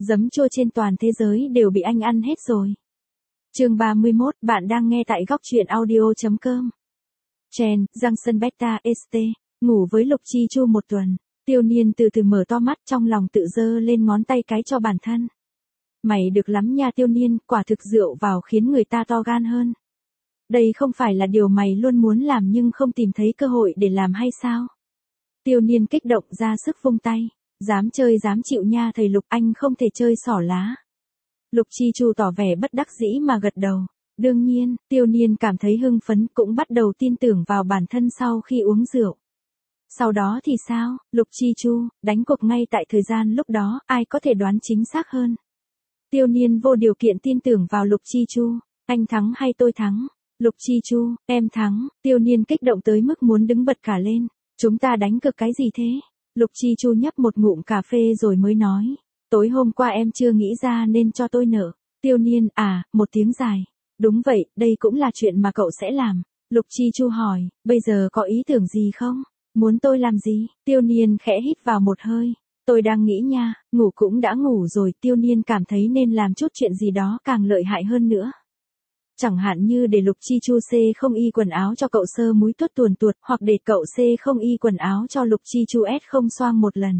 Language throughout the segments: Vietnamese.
Giấm chua trên toàn thế giới đều bị anh ăn hết rồi. Chương 31, bạn đang nghe tại góc truyện audio.com. Chen, Junction Beta ST, ngủ với Lục Chi Chu một tuần. Tiêu Niên từ từ mở to mắt, trong lòng tự giơ lên ngón tay cái cho bản thân. Mày được lắm nha Tiêu Niên, quả thực rượu vào khiến người ta to gan hơn. Đây không phải là điều mày luôn muốn làm nhưng không tìm thấy cơ hội để làm hay sao? Tiêu Niên kích động ra sức vung tay. Dám chơi dám chịu nha thầy Lục, anh không thể chơi xỏ lá. Lục Chi Chu tỏ vẻ bất đắc dĩ mà gật đầu. Đương nhiên, Tiêu Niên cảm thấy hưng phấn, cũng bắt đầu tin tưởng vào bản thân sau khi uống rượu. Sau đó thì sao, Lục Chi Chu, đánh cuộc ngay tại thời gian lúc đó, ai có thể đoán chính xác hơn? Tiêu Niên vô điều kiện tin tưởng vào Lục Chi Chu. Anh thắng hay tôi thắng? Lục Chi Chu, em thắng. Tiêu Niên kích động tới mức muốn đứng bật cả lên. Chúng ta đánh cược cái gì thế? Lục Chi Chu nhấp một ngụm cà phê rồi mới nói. Tối hôm qua em chưa nghĩ ra nên cho tôi nợ. Tiêu Niên, một tiếng dài. Đúng vậy, đây cũng là chuyện mà cậu sẽ làm. Lục Chi Chu hỏi, bây giờ có ý tưởng gì không? Muốn tôi làm gì? Tiêu Niên khẽ hít vào một hơi. Tôi đang nghĩ nha, ngủ cũng đã ngủ rồi. Tiêu Niên cảm thấy nên làm chút chuyện gì đó càng lợi hại hơn nữa. Chẳng hạn như để Lục Chi Chu C không y quần áo cho cậu sơ múi tuốt tuồn tuột, hoặc để cậu C không y quần áo cho Lục Chi Chu S không xoang một lần.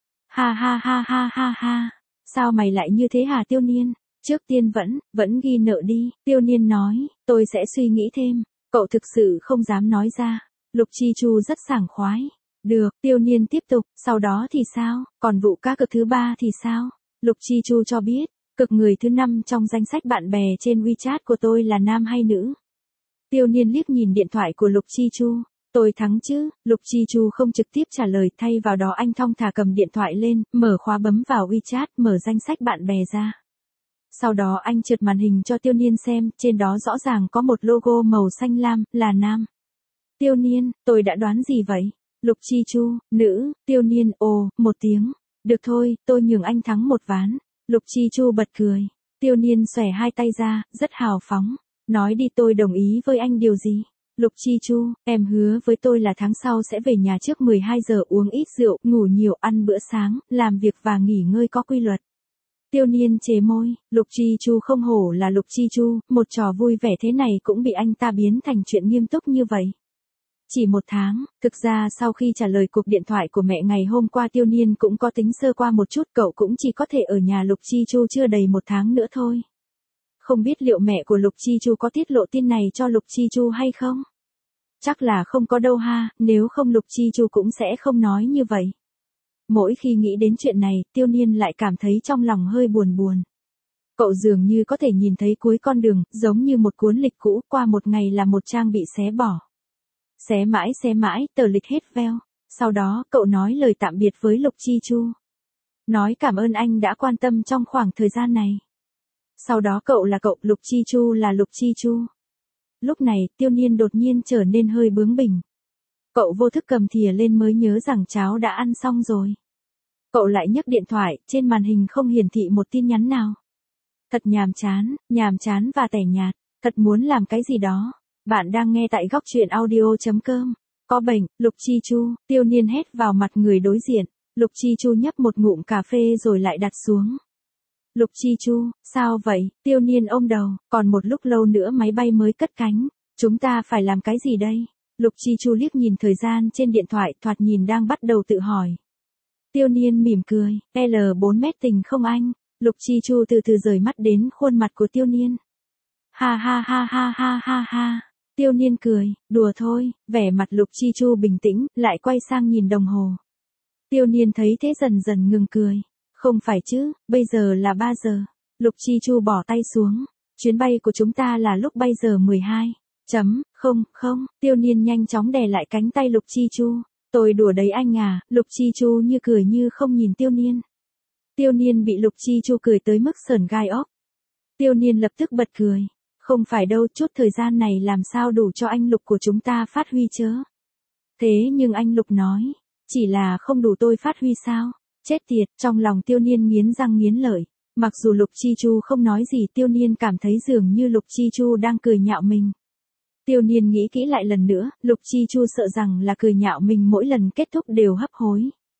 Ha ha ha ha ha ha. Sao mày lại như thế hả Tiêu Niên? Trước tiên vẫn ghi nợ đi. Tiêu Niên nói, tôi sẽ suy nghĩ thêm. Cậu thực sự không dám nói ra. Lục Chi Chu rất sảng khoái. Được, Tiêu Niên tiếp tục, sau đó thì sao? Còn vụ cá cược thứ 3 thì sao? Lục Chi Chu cho biết. Cực người thứ 5 trong danh sách bạn bè trên WeChat của tôi là nam hay nữ? Tiêu Niên liếc nhìn điện thoại của Lục Chi Chu. Tôi thắng chứ? Lục Chi Chu không trực tiếp trả lời, thay vào đó anh thong thả cầm điện thoại lên, mở khóa bấm vào WeChat, mở danh sách bạn bè ra. Sau đó anh trượt màn hình cho Tiêu Niên xem, trên đó rõ ràng có một logo màu xanh lam, là nam. Tiêu Niên, tôi đã đoán gì vậy? Lục Chi Chu, nữ. Tiêu Niên, ồ, một tiếng. Được thôi, tôi nhường anh thắng một ván. Lục Chi Chu bật cười. Tiêu Niên xòe hai tay ra, rất hào phóng. Nói đi, tôi đồng ý với anh điều gì? Lục Chi Chu, em hứa với tôi là tháng sau sẽ về nhà trước 12 giờ, uống ít rượu, ngủ nhiều, ăn bữa sáng, làm việc và nghỉ ngơi có quy luật. Tiêu Niên chề môi. Lục Chi Chu không hổ là Lục Chi Chu, một trò vui vẻ thế này cũng bị anh ta biến thành chuyện nghiêm túc như vậy. Chỉ một tháng, thực ra sau khi trả lời cuộc điện thoại của mẹ ngày hôm qua, Tiêu Niên cũng có tính sơ qua một chút, cậu cũng chỉ có thể ở nhà Lục Chi Chu chưa đầy một tháng nữa thôi. Không biết liệu mẹ của Lục Chi Chu có tiết lộ tin này cho Lục Chi Chu hay không? Chắc là không có đâu ha, nếu không Lục Chi Chu cũng sẽ không nói như vậy. Mỗi khi nghĩ đến chuyện này, Tiêu Niên lại cảm thấy trong lòng hơi buồn buồn. Cậu dường như có thể nhìn thấy cuối con đường, giống như một cuốn lịch cũ, qua một ngày là một trang bị xé bỏ. Xé mãi, tờ lịch hết veo. Sau đó, cậu nói lời tạm biệt với Lục Chi Chu. Nói cảm ơn anh đã quan tâm trong khoảng thời gian này. Sau đó cậu là cậu, Lục Chi Chu là Lục Chi Chu. Lúc này, Tiêu Niên đột nhiên trở nên hơi bướng bỉnh. Cậu vô thức cầm thìa lên mới nhớ rằng cháo đã ăn xong rồi. Cậu lại nhấc điện thoại, trên màn hình không hiển thị một tin nhắn nào. Thật nhàm chán và tẻ nhạt, thật muốn làm cái gì đó. Bạn đang nghe tại góc truyện audio.com. Có bệnh, Lục Chi Chu, Tiêu Niên hét vào mặt người đối diện. Lục Chi Chu nhấp một ngụm cà phê rồi lại đặt xuống. Lục Chi Chu, sao vậy? Tiêu Niên ôm đầu, còn một lúc lâu nữa máy bay mới cất cánh. Chúng ta phải làm cái gì đây? Lục Chi Chu liếc nhìn thời gian trên điện thoại, thoạt nhìn đang bắt đầu tự hỏi. Tiêu Niên mỉm cười, L4 mét tình không anh? Lục Chi Chu từ từ rời mắt đến khuôn mặt của Tiêu Niên. Ha ha ha ha ha ha ha. Tiêu Niên cười, đùa thôi, vẻ mặt Lục Chi Chu bình tĩnh, lại quay sang nhìn đồng hồ. Tiêu Niên thấy thế dần dần ngừng cười. Không phải chứ, bây giờ là 3 giờ. Lục Chi Chu bỏ tay xuống. Chuyến bay của chúng ta là lúc bây giờ 12. Không, Tiêu Niên nhanh chóng đè lại cánh tay Lục Chi Chu. Tôi đùa đấy anh à, Lục Chi Chu như cười như không nhìn Tiêu Niên. Tiêu Niên bị Lục Chi Chu cười tới mức sởn gai óc. Tiêu Niên lập tức bật cười. Không phải đâu, chút thời gian này làm sao đủ cho anh Lục của chúng ta phát huy chớ. Thế nhưng anh Lục nói, chỉ là không đủ tôi phát huy sao? Chết tiệt, trong lòng Tiêu Niên nghiến răng nghiến lợi. Mặc dù Lục Chi Chu không nói gì, Tiêu Niên cảm thấy dường như Lục Chi Chu đang cười nhạo mình. Tiêu Niên nghĩ kỹ lại lần nữa, Lục Chi Chu sợ rằng là cười nhạo mình mỗi lần kết thúc đều hấp hối.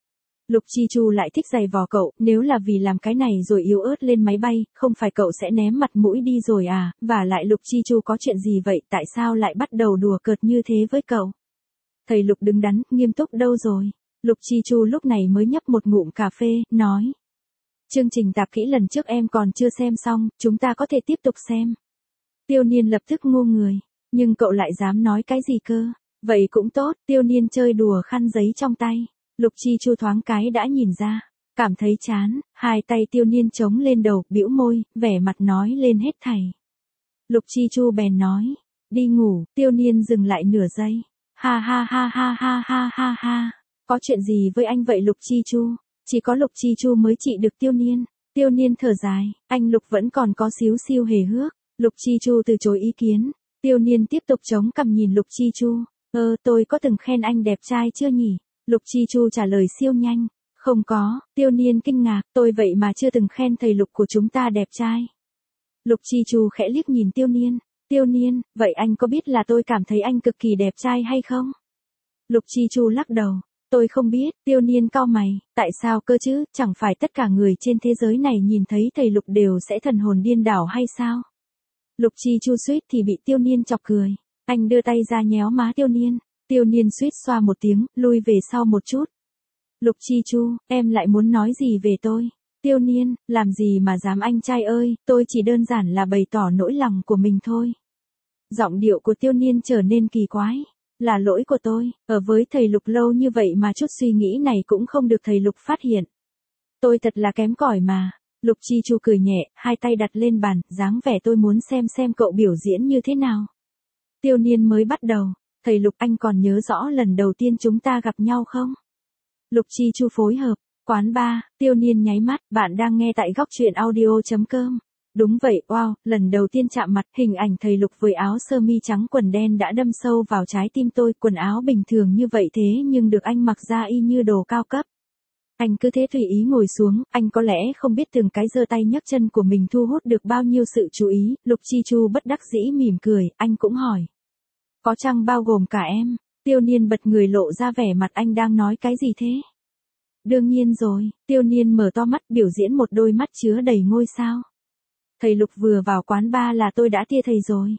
Lục Chi Chu lại thích giày vò cậu, nếu là vì làm cái này rồi yếu ớt lên máy bay, không phải cậu sẽ ném mặt mũi đi rồi à, và lại Lục Chi Chu có chuyện gì vậy, tại sao lại bắt đầu đùa cợt như thế với cậu? Thầy Lục đứng đắn, nghiêm túc đâu rồi? Lục Chi Chu lúc này mới nhấp một ngụm cà phê, nói. Chương trình tạp kỹ lần trước em còn chưa xem xong, chúng ta có thể tiếp tục xem. Tiêu Niên lập tức ngu người, nhưng cậu lại dám nói cái gì cơ? Vậy cũng tốt, Tiêu Niên chơi đùa khăn giấy trong tay. Lục Chi Chu thoáng cái đã nhìn ra, cảm thấy chán, hai tay Tiêu Niên chống lên đầu, bĩu môi, vẻ mặt nói lên hết thảy. Lục Chi Chu bèn nói, đi ngủ, Tiêu Niên dừng lại nửa giây. Ha ha ha ha ha ha ha ha, có chuyện gì với anh vậy Lục Chi Chu? Chỉ có Lục Chi Chu mới trị được Tiêu Niên. Tiêu Niên thở dài, anh Lục vẫn còn có xíu xiu hề hước. Lục Chi Chu từ chối ý kiến. Tiêu Niên tiếp tục chống cằm nhìn Lục Chi Chu. Tôi có từng khen anh đẹp trai chưa nhỉ? Lục Chi Chu trả lời siêu nhanh. Không có, Tiêu Niên kinh ngạc, tôi vậy mà chưa từng khen thầy Lục của chúng ta đẹp trai. Lục Chi Chu khẽ liếc nhìn Tiêu Niên. Tiêu Niên, vậy anh có biết là tôi cảm thấy anh cực kỳ đẹp trai hay không? Lục Chi Chu lắc đầu. Tôi không biết, Tiêu Niên cau mày, tại sao cơ chứ, chẳng phải tất cả người trên thế giới này nhìn thấy thầy Lục đều sẽ thần hồn điên đảo hay sao? Lục Chi Chu suýt thì bị Tiêu Niên chọc cười. Anh đưa tay ra nhéo má Tiêu Niên. Tiêu Niên suýt xoa một tiếng, lui về sau một chút. Lục Chi Chu, em lại muốn nói gì về tôi? Tiêu Niên, làm gì mà dám anh trai ơi, tôi chỉ đơn giản là bày tỏ nỗi lòng của mình thôi. Giọng điệu của Tiêu Niên trở nên kỳ quái. Là lỗi của tôi, ở với thầy Lục lâu như vậy mà chút suy nghĩ này cũng không được thầy Lục phát hiện. Tôi thật là kém cỏi mà. Lục Chi Chu cười nhẹ, hai tay đặt lên bàn, dáng vẻ tôi muốn xem cậu biểu diễn như thế nào. Tiêu Niên mới bắt đầu, thầy Lục anh còn nhớ rõ lần đầu tiên chúng ta gặp nhau không? Lục Chi Chu phối hợp, quán bar, Tiêu Niên nháy mắt, bạn đang nghe tại góc truyện audio.com. Đúng vậy, wow, lần đầu tiên chạm mặt, hình ảnh thầy Lục với áo sơ mi trắng quần đen đã đâm sâu vào trái tim tôi, quần áo bình thường như vậy thế nhưng được anh mặc ra y như đồ cao cấp. Anh cứ thế tùy ý ngồi xuống, anh có lẽ không biết từng cái giơ tay nhấc chân của mình thu hút được bao nhiêu sự chú ý, Lục Chi Chu bất đắc dĩ mỉm cười, anh cũng hỏi. Có chăng bao gồm cả em? Tiêu Niên bật người lộ ra vẻ mặt anh đang nói cái gì thế? Đương nhiên rồi, Tiêu Niên mở to mắt biểu diễn một đôi mắt chứa đầy ngôi sao. Thầy Lục vừa vào quán bar là tôi đã tia thầy rồi.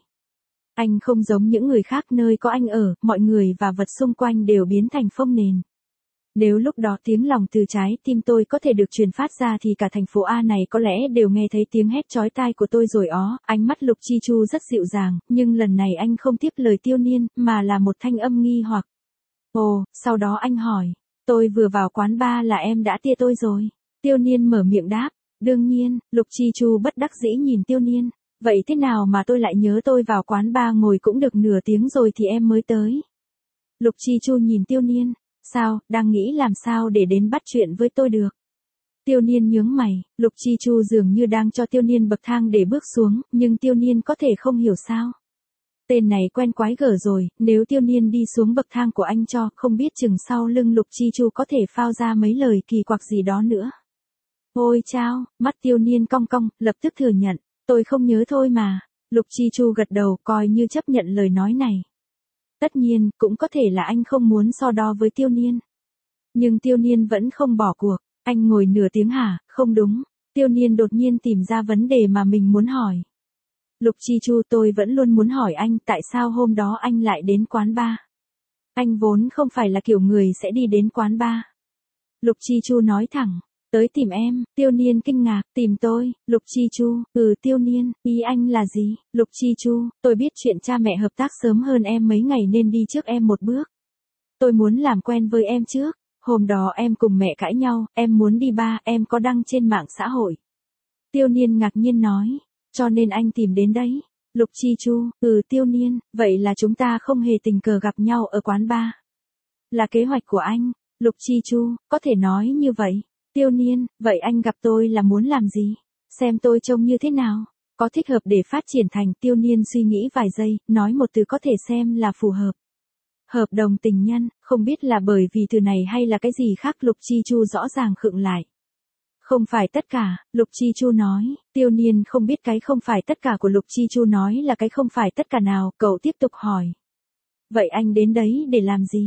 Anh không giống những người khác, nơi có anh ở, mọi người và vật xung quanh đều biến thành phông nền. Nếu lúc đó tiếng lòng từ trái tim tôi có thể được truyền phát ra thì cả thành phố A này có lẽ đều nghe thấy tiếng hét chói tai của tôi rồi ó. Ánh mắt Lục Chi Chu rất dịu dàng, nhưng lần này anh không tiếp lời Tiêu Niên, mà là một thanh âm nghi hoặc. Ồ, sau đó anh hỏi, tôi vừa vào quán bar là em đã tia tôi rồi. Tiêu Niên mở miệng đáp. Đương nhiên, Lục Chi Chu bất đắc dĩ nhìn Tiêu Niên. Vậy thế nào mà tôi lại nhớ tôi vào quán bar ngồi cũng được nửa tiếng rồi thì em mới tới. Lục Chi Chu nhìn Tiêu Niên. Sao, đang nghĩ làm sao để đến bắt chuyện với tôi được. Tiêu Niên nhướng mày, Lục Chi Chu dường như đang cho Tiêu Niên bậc thang để bước xuống, nhưng Tiêu Niên có thể không hiểu sao. Tên này quen quái gở rồi, nếu Tiêu Niên đi xuống bậc thang của anh cho, không biết chừng sau lưng Lục Chi Chu có thể phao ra mấy lời kỳ quặc gì đó nữa. Ôi chao, mắt Tiêu Niên cong cong, lập tức thừa nhận, tôi không nhớ thôi mà. Lục Chi Chu gật đầu coi như chấp nhận lời nói này. Tất nhiên, cũng có thể là anh không muốn so đo với Tiêu Niên. Nhưng Tiêu Niên vẫn không bỏ cuộc, anh ngồi nửa tiếng hả, không đúng. Tiêu Niên đột nhiên tìm ra vấn đề mà mình muốn hỏi. Lục Chi Chu, tôi vẫn luôn muốn hỏi anh tại sao hôm đó anh lại đến quán bar. Anh vốn không phải là kiểu người sẽ đi đến quán bar. Lục Chi Chu nói thẳng. Tới tìm em, Tiêu Niên kinh ngạc, tìm tôi, Lục Chi Chu, Tiêu Niên, ý anh là gì? Lục Chi Chu, tôi biết chuyện cha mẹ hợp tác sớm hơn em mấy ngày nên đi trước em một bước. Tôi muốn làm quen với em trước, hôm đó em cùng mẹ cãi nhau, em muốn đi bar, em có đăng trên mạng xã hội. Tiêu Niên ngạc nhiên nói, cho nên anh tìm đến đấy. Lục Chi Chu, Tiêu Niên, vậy là chúng ta không hề tình cờ gặp nhau ở quán bar. Là kế hoạch của anh, Lục Chi Chu, có thể nói như vậy. Tiêu Niên, vậy anh gặp tôi là muốn làm gì? Xem tôi trông như thế nào? Có thích hợp để phát triển thành? Tiêu Niên suy nghĩ vài giây, nói một từ có thể xem là phù hợp. Hợp đồng tình nhân, không biết là bởi vì từ này hay là cái gì khác. Lục Chi Chu rõ ràng khựng lại. Không phải tất cả, Lục Chi Chu nói. Tiêu Niên không biết cái không phải tất cả của Lục Chi Chu nói là cái không phải tất cả nào, cậu tiếp tục hỏi. Vậy anh đến đấy để làm gì?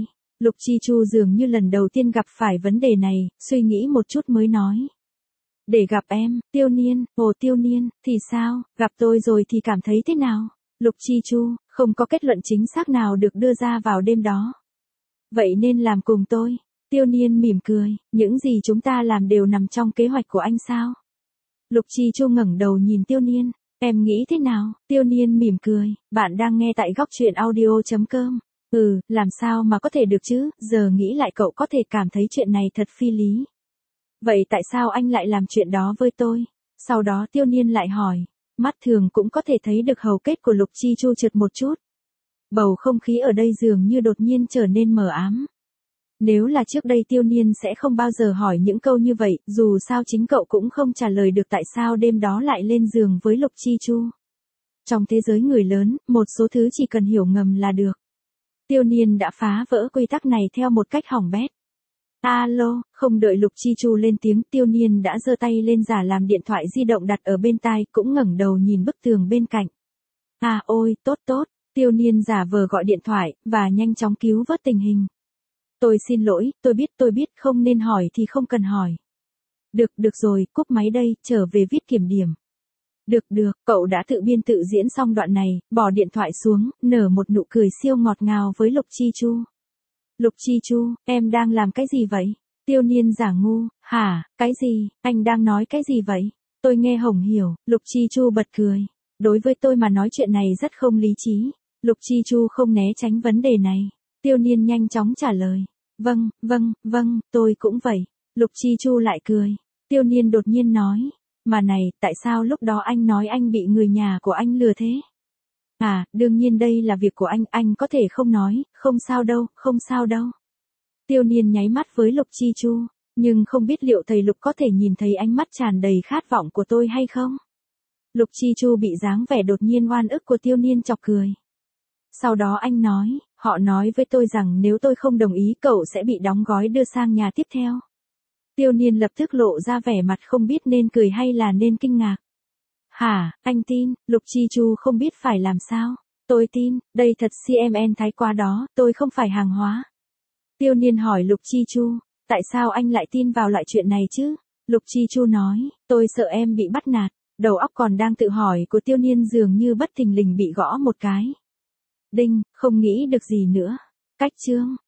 Lục Chi Chu dường như lần đầu tiên gặp phải vấn đề này, suy nghĩ một chút mới nói. Để gặp em, Tiêu Niên, Hồ Tiêu Niên, thì sao, gặp tôi rồi thì cảm thấy thế nào? Lục Chi Chu, không có kết luận chính xác nào được đưa ra vào đêm đó. Vậy nên làm cùng tôi. Tiêu Niên mỉm cười, những gì chúng ta làm đều nằm trong kế hoạch của anh sao? Lục Chi Chu ngẩng đầu nhìn Tiêu Niên, em nghĩ thế nào? Tiêu Niên mỉm cười, bạn đang nghe tại góc truyện audio.com. Làm sao mà có thể được chứ, giờ nghĩ lại cậu có thể cảm thấy chuyện này thật phi lý. Vậy tại sao anh lại làm chuyện đó với tôi? Sau đó Tiêu Niên lại hỏi, mắt thường cũng có thể thấy được hầu kết của Lục Chi Chu trượt một chút. Bầu không khí ở đây dường như đột nhiên trở nên mờ ám. Nếu là trước đây Tiêu Niên sẽ không bao giờ hỏi những câu như vậy, dù sao chính cậu cũng không trả lời được tại sao đêm đó lại lên giường với Lục Chi Chu. Trong thế giới người lớn, một số thứ chỉ cần hiểu ngầm là được. Tiêu Niên đã phá vỡ quy tắc này theo một cách hỏng bét. Alo, không đợi Lục Chi Chu lên tiếng, Tiêu Niên đã giơ tay lên giả làm điện thoại di động đặt ở bên tai, cũng ngẩng đầu nhìn bức tường bên cạnh. Ôi, tốt tốt, Tiêu Niên giả vờ gọi điện thoại, và nhanh chóng cứu vớt tình hình. Tôi xin lỗi, tôi biết, không nên hỏi thì không cần hỏi. Được rồi, cúp máy đây, trở về viết kiểm điểm. Được, cậu đã tự biên tự diễn xong đoạn này, bỏ điện thoại xuống, nở một nụ cười siêu ngọt ngào với Lục Chi Chu. Lục Chi Chu, em đang làm cái gì vậy? Tiêu Niên giả ngu, hả, cái gì, anh đang nói cái gì vậy? Tôi nghe hổng hiểu, Lục Chi Chu bật cười. Đối với tôi mà nói chuyện này rất không lý trí. Lục Chi Chu không né tránh vấn đề này. Tiêu Niên nhanh chóng trả lời. Vâng, tôi cũng vậy. Lục Chi Chu lại cười. Tiêu Niên đột nhiên nói. Mà này, tại sao lúc đó anh nói anh bị người nhà của anh lừa thế? Đương nhiên đây là việc của anh có thể không nói, không sao đâu. Tiêu Niên nháy mắt với Lục Chi Chu, nhưng không biết liệu thầy Lục có thể nhìn thấy ánh mắt tràn đầy khát vọng của tôi hay không? Lục Chi Chu bị dáng vẻ đột nhiên oan ức của Tiêu Niên chọc cười. Sau đó anh nói, họ nói với tôi rằng nếu tôi không đồng ý cậu sẽ bị đóng gói đưa sang nhà tiếp theo. Tiêu Niên lập tức lộ ra vẻ mặt không biết nên cười hay là nên kinh ngạc. Hả, anh tin? Lục Chi Chu không biết phải làm sao. Tôi tin, đây thật CMN thái quá đó, tôi không phải hàng hóa. Tiêu Niên hỏi Lục Chi Chu, tại sao anh lại tin vào loại chuyện này chứ? Lục Chi Chu nói, tôi sợ em bị bắt nạt. Đầu óc còn đang tự hỏi của Tiêu Niên dường như bất thình lình bị gõ một cái. Đinh, không nghĩ được gì nữa. Cách chương.